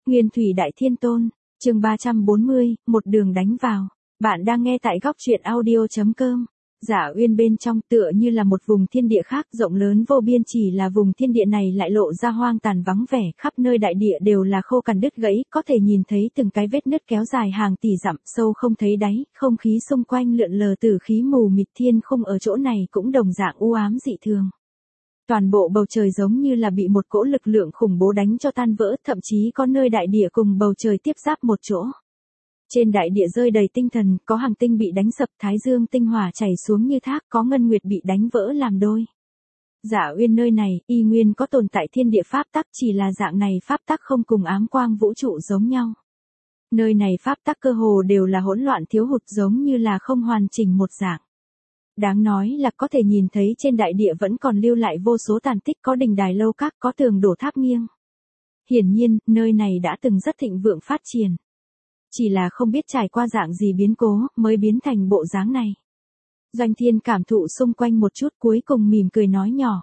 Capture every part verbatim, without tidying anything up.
Nguyên Thủy Đại Thiên Tôn, chương ba trăm bốn mươi, một đường đánh vào. Bạn đang nghe tại góc truyện audio.com. Giả Uyên bên trong tựa như là một vùng thiên địa khác rộng lớn vô biên, chỉ là vùng thiên địa này lại lộ ra hoang tàn vắng vẻ, khắp nơi đại địa đều là khô cằn đứt gãy, có thể nhìn thấy từng cái vết nứt kéo dài hàng tỷ dặm, sâu không thấy đáy, không khí xung quanh lượn lờ tử khí mù mịt, thiên khung ở chỗ này cũng đồng dạng u ám dị thường. Toàn bộ bầu trời giống như là bị một cỗ lực lượng khủng bố đánh cho tan vỡ, thậm chí có nơi đại địa cùng bầu trời tiếp giáp một chỗ. Trên đại địa rơi đầy tinh thần, có hành tinh bị đánh sập, thái dương tinh hỏa chảy xuống như thác, có ngân nguyệt bị đánh vỡ làm đôi. Giả Uyên nơi này, y nguyên có tồn tại thiên địa pháp tắc, chỉ là dạng này pháp tắc không cùng ám quang vũ trụ giống nhau. Nơi này pháp tắc cơ hồ đều là hỗn loạn thiếu hụt, giống như là không hoàn chỉnh một dạng. Đáng nói là có thể nhìn thấy trên đại địa vẫn còn lưu lại vô số tàn tích, có đình đài lâu các, có tường đổ tháp nghiêng. Hiển nhiên, nơi này đã từng rất thịnh vượng phát triển. Chỉ là không biết trải qua dạng gì biến cố, mới biến thành bộ dáng này. Doanh Thiên cảm thụ xung quanh một chút, cuối cùng mỉm cười nói nhỏ.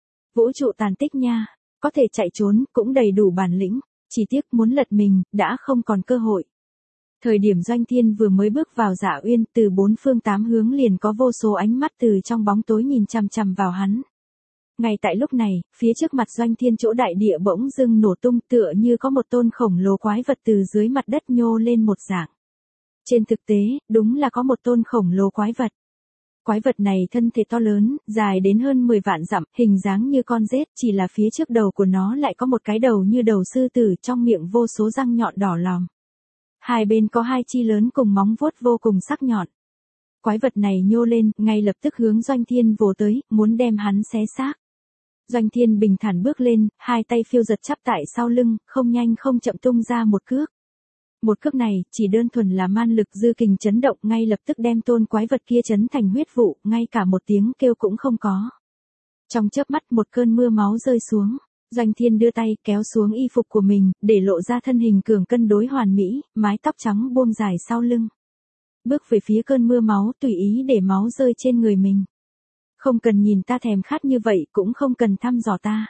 Vũ trụ tàn tích nha, có thể chạy trốn, cũng đầy đủ bản lĩnh, chỉ tiếc muốn lật mình, đã không còn cơ hội. Thời điểm Doanh Thiên vừa mới bước vào Giả Uyên, từ bốn phương tám hướng liền có vô số ánh mắt từ trong bóng tối nhìn chằm chằm vào hắn. Ngay tại lúc này, phía trước mặt Doanh Thiên chỗ đại địa bỗng dưng nổ tung, tựa như có một tôn khổng lồ quái vật từ dưới mặt đất nhô lên một dạng. Trên thực tế, đúng là có một tôn khổng lồ quái vật. Quái vật này thân thể to lớn, dài đến hơn mười vạn dặm, hình dáng như con rết, chỉ là phía trước đầu của nó lại có một cái đầu như đầu sư tử, trong miệng vô số răng nhọn đỏ lòm. Hai bên có hai chi lớn cùng móng vuốt vô cùng sắc nhọn. Quái vật này nhô lên, ngay lập tức hướng Doanh Thiên vồ tới, muốn đem hắn xé xác. Doanh Thiên bình thản bước lên, hai tay phiêu giật chắp tại sau lưng, không nhanh không chậm tung ra một cước. Một cước này, chỉ đơn thuần là man lực dư kình chấn động, ngay lập tức đem tôn quái vật kia chấn thành huyết vụ, ngay cả một tiếng kêu cũng không có. Trong chớp mắt một cơn mưa máu rơi xuống. Doanh Thiên đưa tay kéo xuống y phục của mình, để lộ ra thân hình cường cân đối hoàn mỹ, mái tóc trắng buông dài sau lưng. Bước về phía cơn mưa máu, tùy ý để máu rơi trên người mình. Không cần nhìn ta thèm khát như vậy, cũng không cần thăm dò ta.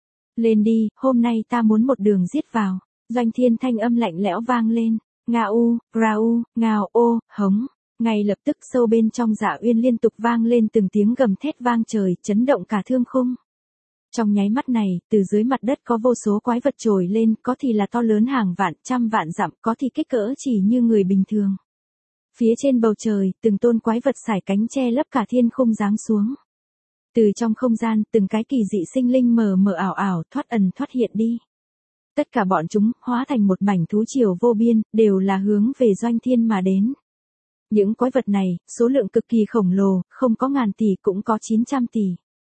Lên đi, hôm nay ta muốn một đường giết vào. Doanh Thiên thanh âm lạnh lẽo vang lên. Nga u, ra u, ngao ô, hống. Ngay lập tức sâu bên trong Giả Uyên liên tục vang lên từng tiếng gầm thét vang trời, chấn động cả thương khung. Trong nháy mắt này, từ dưới mặt đất có vô số quái vật trồi lên, có thì là to lớn hàng vạn, trăm vạn dặm, có thì kích cỡ chỉ như người bình thường. Phía trên bầu trời, từng tôn quái vật sải cánh che lấp cả thiên khung giáng xuống. Từ trong không gian, từng cái kỳ dị sinh linh mờ mờ ảo ảo, thoát ẩn thoát hiện đi. Tất cả bọn chúng, hóa thành một mảnh thú triều vô biên, đều là hướng về Doanh Thiên mà đến. Những quái vật này, số lượng cực kỳ khổng lồ, không có ngàn tỷ cũng có chín trăm tỷ.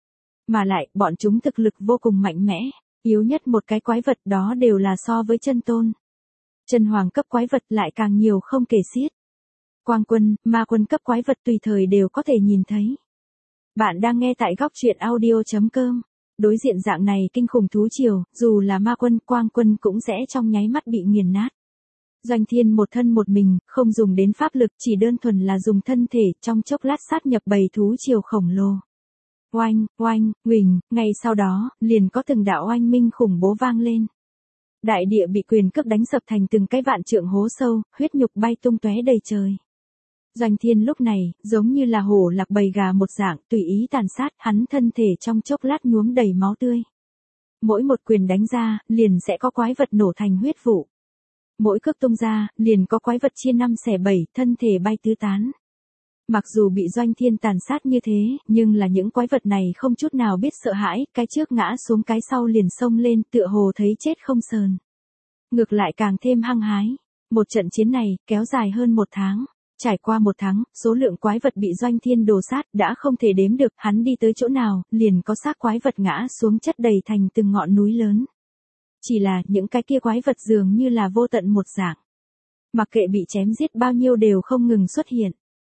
Mà lại, bọn chúng thực lực vô cùng mạnh mẽ, yếu nhất một cái quái vật đó đều là so với chân tôn. Chân hoàng cấp quái vật lại càng nhiều không kể xiết. Quang quân, ma quân cấp quái vật tùy thời đều có thể nhìn thấy. Bạn đang nghe tại góc truyện audio.com. Đối diện dạng này kinh khủng thú triều, dù là ma quân, quang quân cũng sẽ trong nháy mắt bị nghiền nát. Doanh Thiên một thân một mình, không dùng đến pháp lực, chỉ đơn thuần là dùng thân thể, trong chốc lát sát nhập bầy thú triều khổng lồ. Oanh, oanh, huỳnh, ngay sau đó, liền có từng đạo oanh minh khủng bố vang lên. Đại địa bị quyền cước đánh sập thành từng cái vạn trượng hố sâu, huyết nhục bay tung tóe đầy trời. Doanh Thiên lúc này, giống như là hổ lạc bầy gà một dạng, tùy ý tàn sát, hắn thân thể trong chốc lát nhuốm đầy máu tươi. Mỗi một quyền đánh ra, liền sẽ có quái vật nổ thành huyết vụ. Mỗi cước tung ra, liền có quái vật chia năm xẻ bảy, thân thể bay tứ tán. Mặc dù bị Doanh Thiên tàn sát như thế, nhưng là những quái vật này không chút nào biết sợ hãi, cái trước ngã xuống cái sau liền xông lên, tựa hồ thấy chết không sờn. Ngược lại càng thêm hăng hái. Một trận chiến này, kéo dài hơn một tháng. Trải qua một tháng, số lượng quái vật bị Doanh Thiên đồ sát đã không thể đếm được, hắn đi tới chỗ nào, liền có xác quái vật ngã xuống chất đầy thành từng ngọn núi lớn. Chỉ là, những cái kia quái vật dường như là vô tận một dạng. Mặc kệ bị chém giết bao nhiêu đều không ngừng xuất hiện.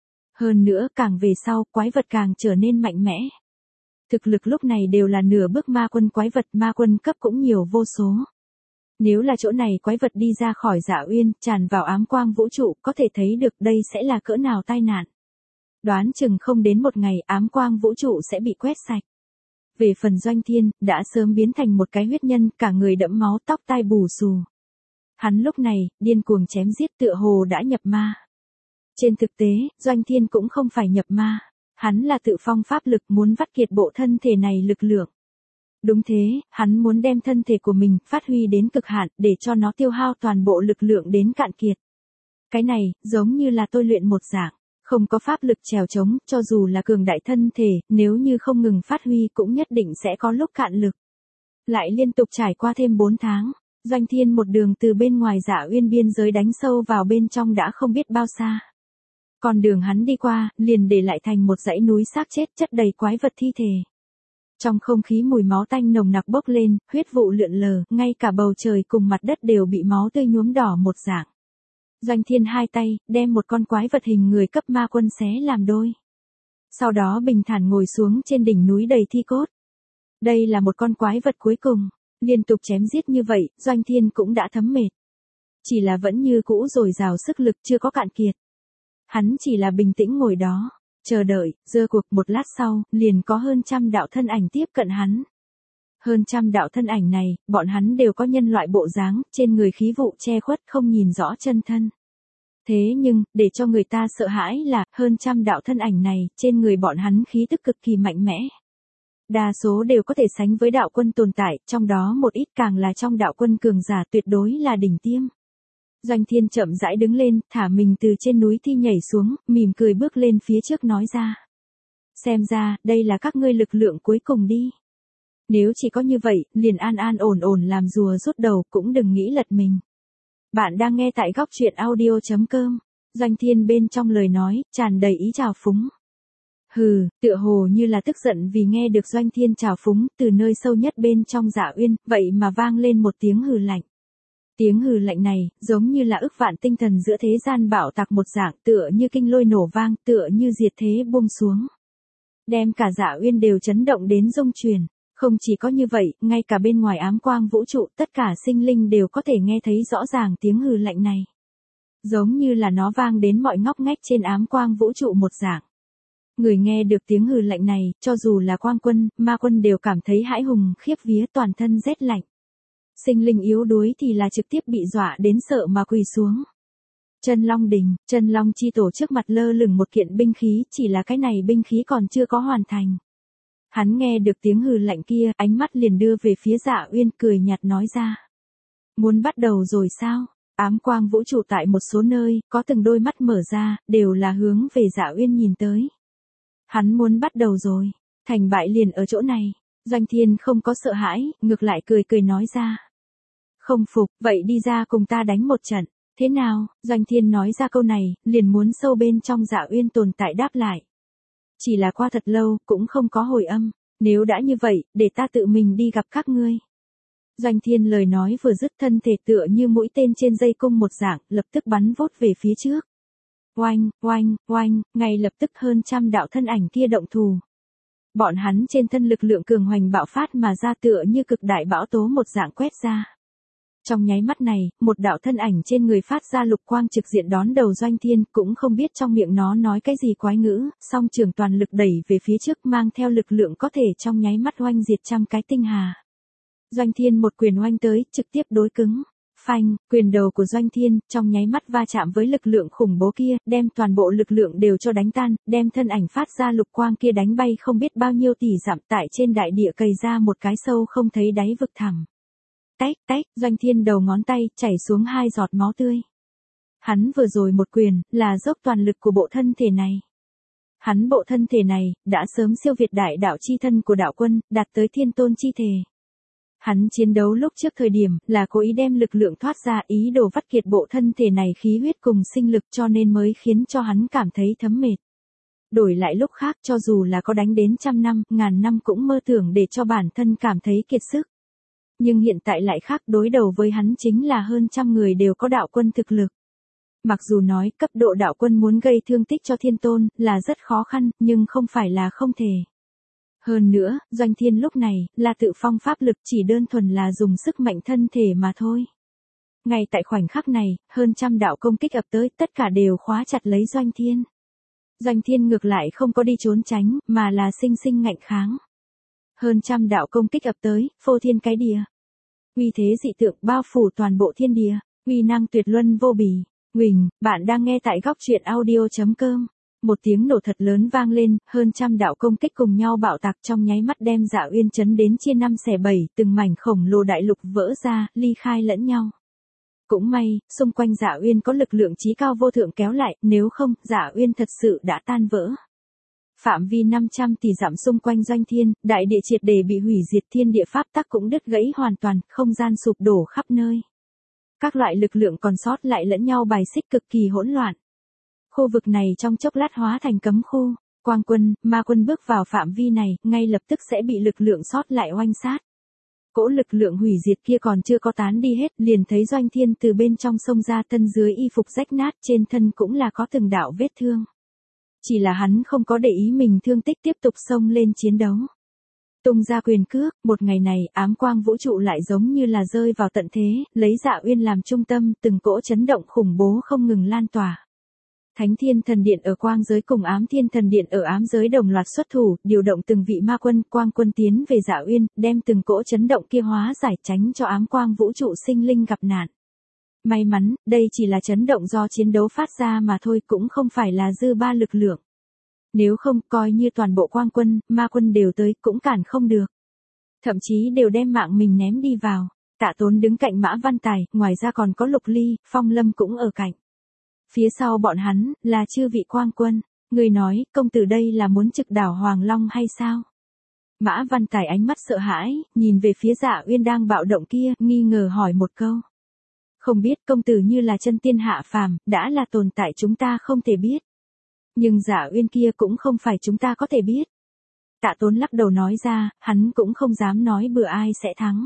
Hơn nữa, càng về sau, quái vật càng trở nên mạnh mẽ. Thực lực lúc này đều là nửa bước ma quân quái vật, ma quân cấp cũng nhiều vô số. Nếu là chỗ này quái vật đi ra khỏi Giả Uyên, tràn vào ám quang vũ trụ, có thể thấy được đây sẽ là cỡ nào tai nạn. Đoán chừng không đến một ngày ám quang vũ trụ sẽ bị quét sạch. Về phần Doanh Thiên, đã sớm biến thành một cái huyết nhân, cả người đẫm máu, tóc tai bù xù. Hắn lúc này, điên cuồng chém giết tựa hồ đã nhập ma. Trên thực tế, Doanh Thiên cũng không phải nhập ma. Hắn là tự phong pháp lực muốn vắt kiệt bộ thân thể này lực lượng. Đúng thế, hắn muốn đem thân thể của mình phát huy đến cực hạn để cho nó tiêu hao toàn bộ lực lượng đến cạn kiệt. Cái này, giống như là tôi luyện một dạng, không có pháp lực trèo trống, cho dù là cường đại thân thể, nếu như không ngừng phát huy cũng nhất định sẽ có lúc cạn lực. Lại liên tục trải qua thêm bốn tháng, Doanh Thiên một đường từ bên ngoài Dạ Uyên biên giới đánh sâu vào bên trong đã không biết bao xa. Còn đường hắn đi qua, liền để lại thành một dãy núi xác chết chất đầy quái vật thi thể. Trong không khí mùi máu tanh nồng nặc bốc lên, huyết vụ lượn lờ, ngay cả bầu trời cùng mặt đất đều bị máu tươi nhuốm đỏ một dạng. Doanh Thiên hai tay, đem một con quái vật hình người cấp ma quân xé làm đôi. Sau đó bình thản ngồi xuống trên đỉnh núi đầy thi cốt. Đây là một con quái vật cuối cùng, liên tục chém giết như vậy, Doanh Thiên cũng đã thấm mệt. Chỉ là vẫn như cũ dồi dào sức lực chưa có cạn kiệt. Hắn chỉ là bình tĩnh ngồi đó, chờ đợi, rơ cuộc một lát sau, liền có hơn trăm đạo thân ảnh tiếp cận hắn. Hơn trăm đạo thân ảnh này, bọn hắn đều có nhân loại bộ dáng, trên người khí vụ che khuất không nhìn rõ chân thân. Thế nhưng, để cho người ta sợ hãi là, hơn trăm đạo thân ảnh này, trên người bọn hắn khí tức cực kỳ mạnh mẽ. Đa số đều có thể sánh với đạo quân tồn tại, trong đó một ít càng là trong đạo quân cường giả tuyệt đối là đỉnh tiêm. Doanh Thiên chậm rãi đứng lên, thả mình từ trên núi thi nhảy xuống, mỉm cười bước lên phía trước nói ra. Xem ra, đây là các ngươi lực lượng cuối cùng đi. Nếu chỉ có như vậy, liền an an ổn ổn làm rùa rút đầu, cũng đừng nghĩ lật mình. Bạn đang nghe tại góc truyện audio chấm com. Doanh Thiên bên trong lời nói, tràn đầy ý trào phúng. Hừ, tựa hồ như là tức giận vì nghe được Doanh Thiên trào phúng, từ nơi sâu nhất bên trong Dạ Uyên, vậy mà vang lên một tiếng hừ lạnh. Tiếng hừ lạnh này, giống như là ức vạn tinh thần giữa thế gian bạo tạc một dạng, tựa như kinh lôi nổ vang, tựa như diệt thế buông xuống. Đem cả Dạ Uyên đều chấn động đến rung chuyển. Không chỉ có như vậy, ngay cả bên ngoài ám quang vũ trụ, tất cả sinh linh đều có thể nghe thấy rõ ràng tiếng hừ lạnh này. Giống như là nó vang đến mọi ngóc ngách trên ám quang vũ trụ một dạng. Người nghe được tiếng hừ lạnh này, cho dù là quang quân, ma quân đều cảm thấy hãi hùng, khiếp vía, toàn thân rét lạnh. Sinh linh yếu đuối thì là trực tiếp bị dọa đến sợ mà quỳ xuống. Chân Long Đình, Chân Long chi tổ trước mặt lơ lửng một kiện binh khí, chỉ là cái này binh khí còn chưa có hoàn thành. Hắn nghe được tiếng hừ lạnh kia, ánh mắt liền đưa về phía Dạ Uyên, cười nhạt nói ra. Muốn bắt đầu rồi sao? Ám quang vũ trụ tại một số nơi, có từng đôi mắt mở ra, đều là hướng về Dạ Uyên nhìn tới. Hắn muốn bắt đầu rồi, thành bại liền ở chỗ này. Doanh Thiên không có sợ hãi, ngược lại cười cười nói ra. Không phục, vậy đi ra cùng ta đánh một trận. Thế nào? Doanh Thiên nói ra câu này, liền muốn sâu bên trong Dạ Uyên tồn tại đáp lại. Chỉ là qua thật lâu, cũng không có hồi âm. Nếu đã như vậy, để ta tự mình đi gặp các ngươi. Doanh Thiên lời nói vừa dứt, thân thể tựa như mũi tên trên dây cung một dạng, lập tức bắn vốt về phía trước. Oanh, oanh, oanh, ngay lập tức hơn trăm đạo thân ảnh kia động thủ. Bọn hắn trên thân lực lượng cường hoành bạo phát mà ra, tựa như cực đại bão tố một dạng quét ra. Trong nháy mắt này, một đạo thân ảnh trên người phát ra lục quang trực diện đón đầu Doanh Thiên, cũng không biết trong miệng nó nói cái gì quái ngữ, song trường toàn lực đẩy về phía trước, mang theo lực lượng có thể trong nháy mắt oanh diệt trăm cái tinh hà. Doanh Thiên một quyền oanh tới, trực tiếp đối cứng. Phanh, quyền đầu của Doanh Thiên, trong nháy mắt va chạm với lực lượng khủng bố kia, đem toàn bộ lực lượng đều cho đánh tan, đem thân ảnh phát ra lục quang kia đánh bay không biết bao nhiêu tỷ dặm, tại trên đại địa cày ra một cái sâu không thấy đáy vực thẳm. Tách, tách, Doanh Thiên đầu ngón tay, chảy xuống hai giọt máu tươi. Hắn vừa rồi một quyền, là dốc toàn lực của bộ thân thể này. Hắn bộ thân thể này, đã sớm siêu việt đại đạo chi thân của đạo quân, đạt tới thiên tôn chi thể. Hắn chiến đấu lúc trước thời điểm, là cố ý đem lực lượng thoát ra, ý đồ vắt kiệt bộ thân thể này khí huyết cùng sinh lực, cho nên mới khiến cho hắn cảm thấy thấm mệt. Đổi lại lúc khác, cho dù là có đánh đến trăm năm, ngàn năm cũng mơ tưởng để cho bản thân cảm thấy kiệt sức. Nhưng hiện tại lại khác, đối đầu với hắn chính là hơn trăm người đều có đạo quân thực lực. Mặc dù nói cấp độ đạo quân muốn gây thương tích cho thiên tôn, là rất khó khăn, nhưng không phải là không thể. Hơn nữa, Doanh Thiên lúc này, là tự phong pháp lực, chỉ đơn thuần là dùng sức mạnh thân thể mà thôi. Ngay tại khoảnh khắc này, hơn trăm đạo công kích ập tới, tất cả đều khóa chặt lấy Doanh Thiên. Doanh Thiên ngược lại không có đi trốn tránh, mà là sinh sinh ngạnh kháng. Hơn trăm đạo công kích ập tới, phô thiên cái địa. Uy thế dị tượng bao phủ toàn bộ thiên địa. uy năng tuyệt luân vô bì. Huỳnh, bạn đang nghe tại góc truyện audio.com. Một tiếng nổ thật lớn vang lên, hơn trăm đạo công kích cùng nhau bạo tạc trong nháy mắt đem Dạ Uyên chấn đến chia năm xẻ bảy, từng mảnh khổng lồ đại lục vỡ ra, ly khai lẫn nhau. Cũng may, xung quanh Dạ Uyên có lực lượng chí cao vô thượng kéo lại, nếu không, Dạ Uyên thật sự đã tan vỡ. Phạm vi năm trăm tỷ dặm xung quanh Doanh Thiên, đại địa triệt để bị hủy diệt, thiên địa pháp tắc cũng đứt gãy hoàn toàn, không gian sụp đổ khắp nơi. Các loại lực lượng còn sót lại lẫn nhau bài xích cực kỳ hỗn loạn. Khu vực này trong chốc lát hóa thành cấm khu, Quang Quân, Ma Quân bước vào phạm vi này, ngay lập tức sẽ bị lực lượng sót lại oanh sát. Cỗ lực lượng hủy diệt kia còn chưa có tán đi hết, liền thấy Doanh Thiên từ bên trong sông ra, thân dưới y phục rách nát, trên thân cũng là có từng đạo vết thương. Chỉ là hắn không có để ý mình thương tích, tiếp tục xông lên chiến đấu. Tung ra quyền cước, một ngày này, ám quang vũ trụ lại giống như là rơi vào tận thế, lấy Dạ Uyên làm trung tâm, từng cỗ chấn động khủng bố không ngừng lan tỏa. Thánh Thiên Thần Điện ở quang giới cùng Ám Thiên Thần Điện ở ám giới đồng loạt xuất thủ, điều động từng vị ma quân, quang quân tiến về Dạ Uyên, đem từng cỗ chấn động kia hóa giải, tránh cho ám quang vũ trụ sinh linh gặp nạn. May mắn, đây chỉ là chấn động do chiến đấu phát ra mà thôi, cũng không phải là dư ba lực lượng. Nếu không, coi như toàn bộ quang quân, ma quân đều tới, cũng cản không được. Thậm chí đều đem mạng mình ném đi vào. Tạ Tốn đứng cạnh Mã Văn Tài, ngoài ra còn có Lục Ly, Phong Lâm cũng ở cạnh. Phía sau bọn hắn, là chư vị quang quân. Người nói, công tử đây là muốn trực đảo Hoàng Long hay sao? Mã Văn Tài ánh mắt sợ hãi, nhìn về phía Dạ Uyên đang bạo động kia, nghi ngờ hỏi một câu. Không biết công tử như là chân tiên hạ phàm, đã là tồn tại chúng ta không thể biết. Nhưng Dạ Uyên kia cũng không phải chúng ta có thể biết. Tạ Tốn lắc đầu nói ra, hắn cũng không dám nói bừa ai sẽ thắng.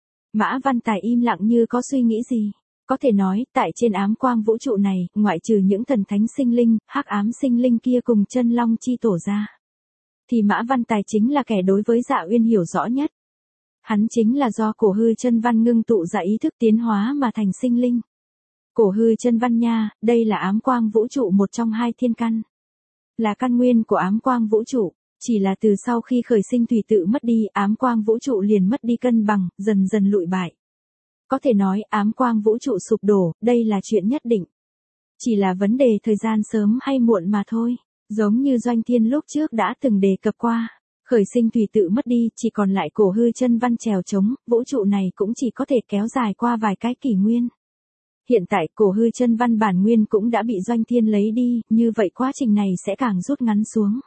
Mã Văn Tài im lặng như có suy nghĩ gì. Có thể nói, tại trên ám quang vũ trụ này, ngoại trừ những thần thánh sinh linh, hắc ám sinh linh kia cùng chân long chi tổ ra, thì Mã Văn Tài chính là kẻ đối với Dạ Uyên hiểu rõ nhất. Hắn chính là do cổ hư chân văn ngưng tụ ra ý thức tiến hóa mà thành sinh linh. Cổ hư chân văn nha, đây là ám quang vũ trụ một trong hai thiên căn. Là căn nguyên của ám quang vũ trụ, chỉ là từ sau khi khởi sinh thủy tự mất đi, ám quang vũ trụ liền mất đi cân bằng, dần dần lụi bại. Có thể nói ám quang vũ trụ sụp đổ, đây là chuyện nhất định. Chỉ là vấn đề thời gian sớm hay muộn mà thôi, giống như Doanh Thiên lúc trước đã từng đề cập qua. Khởi sinh thủy tự mất đi, chỉ còn lại cổ hư chân văn trèo trống, vũ trụ này cũng chỉ có thể kéo dài qua vài cái kỷ nguyên. Hiện tại cổ hư chân văn bản nguyên cũng đã bị Doanh Thiên lấy đi, như vậy quá trình này sẽ càng rút ngắn xuống.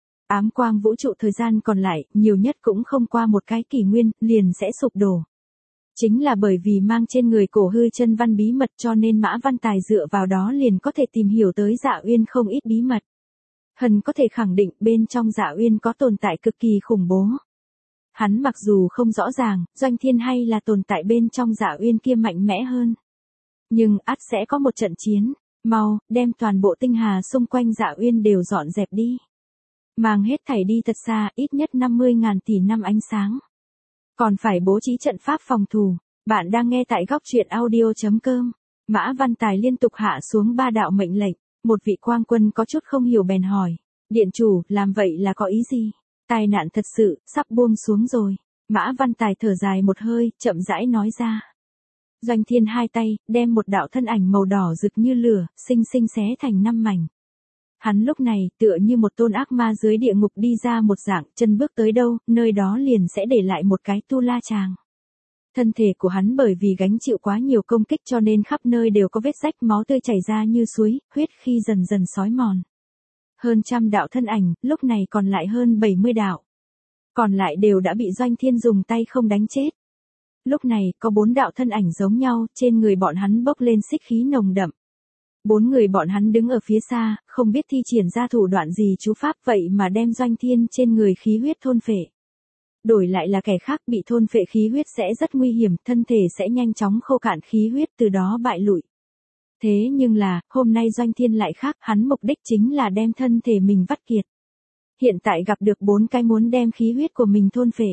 Ám quang vũ trụ thời gian còn lại, nhiều nhất cũng không qua một cái kỷ nguyên, liền sẽ sụp đổ. Chính là bởi vì mang trên người cổ hư chân văn bí mật cho nên Mã Văn Tài dựa vào đó liền có thể tìm hiểu tới Dạ Uyên không ít bí mật. Hần có thể khẳng định bên trong Dạ Uyên có tồn tại cực kỳ khủng bố. Hắn mặc dù không rõ ràng, Doanh Thiên hay là tồn tại bên trong Dạ Uyên kia mạnh mẽ hơn. Nhưng ắt sẽ có một trận chiến, mau, đem toàn bộ tinh hà xung quanh Dạ Uyên đều dọn dẹp đi. Mang hết thảy đi thật xa, ít nhất năm mươi nghìn tỷ năm ánh sáng. Còn phải bố trí trận pháp phòng thủ. Bạn đang nghe tại góc truyện audio.com. Mã Văn Tài liên tục hạ xuống ba đạo mệnh lệnh. Một vị quang quân có chút không hiểu bèn hỏi. Điện chủ, làm vậy là có ý gì? Tai nạn thật sự, sắp buông xuống rồi. Mã Văn Tài thở dài một hơi, chậm rãi nói ra. Doanh Thiên hai tay, đem một đạo thân ảnh màu đỏ rực như lửa, xinh xinh xé thành năm mảnh. Hắn lúc này, tựa như một tôn ác ma dưới địa ngục đi ra một dạng, chân bước tới đâu, nơi đó liền sẽ để lại một cái tu la chàng. Thân thể của hắn bởi vì gánh chịu quá nhiều công kích cho nên khắp nơi đều có vết rách, máu tươi chảy ra như suối, huyết khi dần dần xói mòn. Hơn trăm đạo thân ảnh, lúc này còn lại hơn bảy mươi đạo. Còn lại đều đã bị Doanh Thiên dùng tay không đánh chết. Lúc này, có bốn đạo thân ảnh giống nhau, trên người bọn hắn bốc lên xích khí nồng đậm. Bốn người bọn hắn đứng ở phía xa, không biết thi triển ra thủ đoạn gì chú pháp vậy mà đem Doanh Thiên trên người khí huyết thôn phệ. Đổi lại là kẻ khác bị thôn phệ khí huyết sẽ rất nguy hiểm, thân thể sẽ nhanh chóng khô cạn khí huyết từ đó bại lụi. Thế nhưng là, hôm nay Doanh Thiên lại khác, hắn mục đích chính là đem thân thể mình vắt kiệt. Hiện tại gặp được bốn cái muốn đem khí huyết của mình thôn phệ.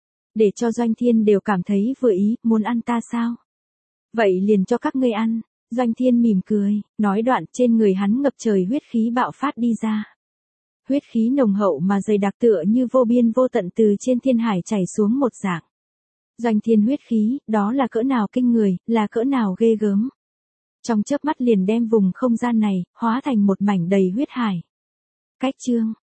Để cho Doanh Thiên đều cảm thấy vừa ý, muốn ăn ta sao? Vậy liền cho các ngươi ăn. Doanh Thiên mỉm cười, nói đoạn trên người hắn ngập trời huyết khí bạo phát đi ra. Huyết khí nồng hậu mà dày đặc tựa như vô biên vô tận từ trên thiên hải chảy xuống một dạng. Doanh thiên huyết khí, đó là cỡ nào kinh người, là cỡ nào ghê gớm. Trong chớp mắt liền đem vùng không gian này, hóa thành một mảnh đầy huyết hải. Cách chương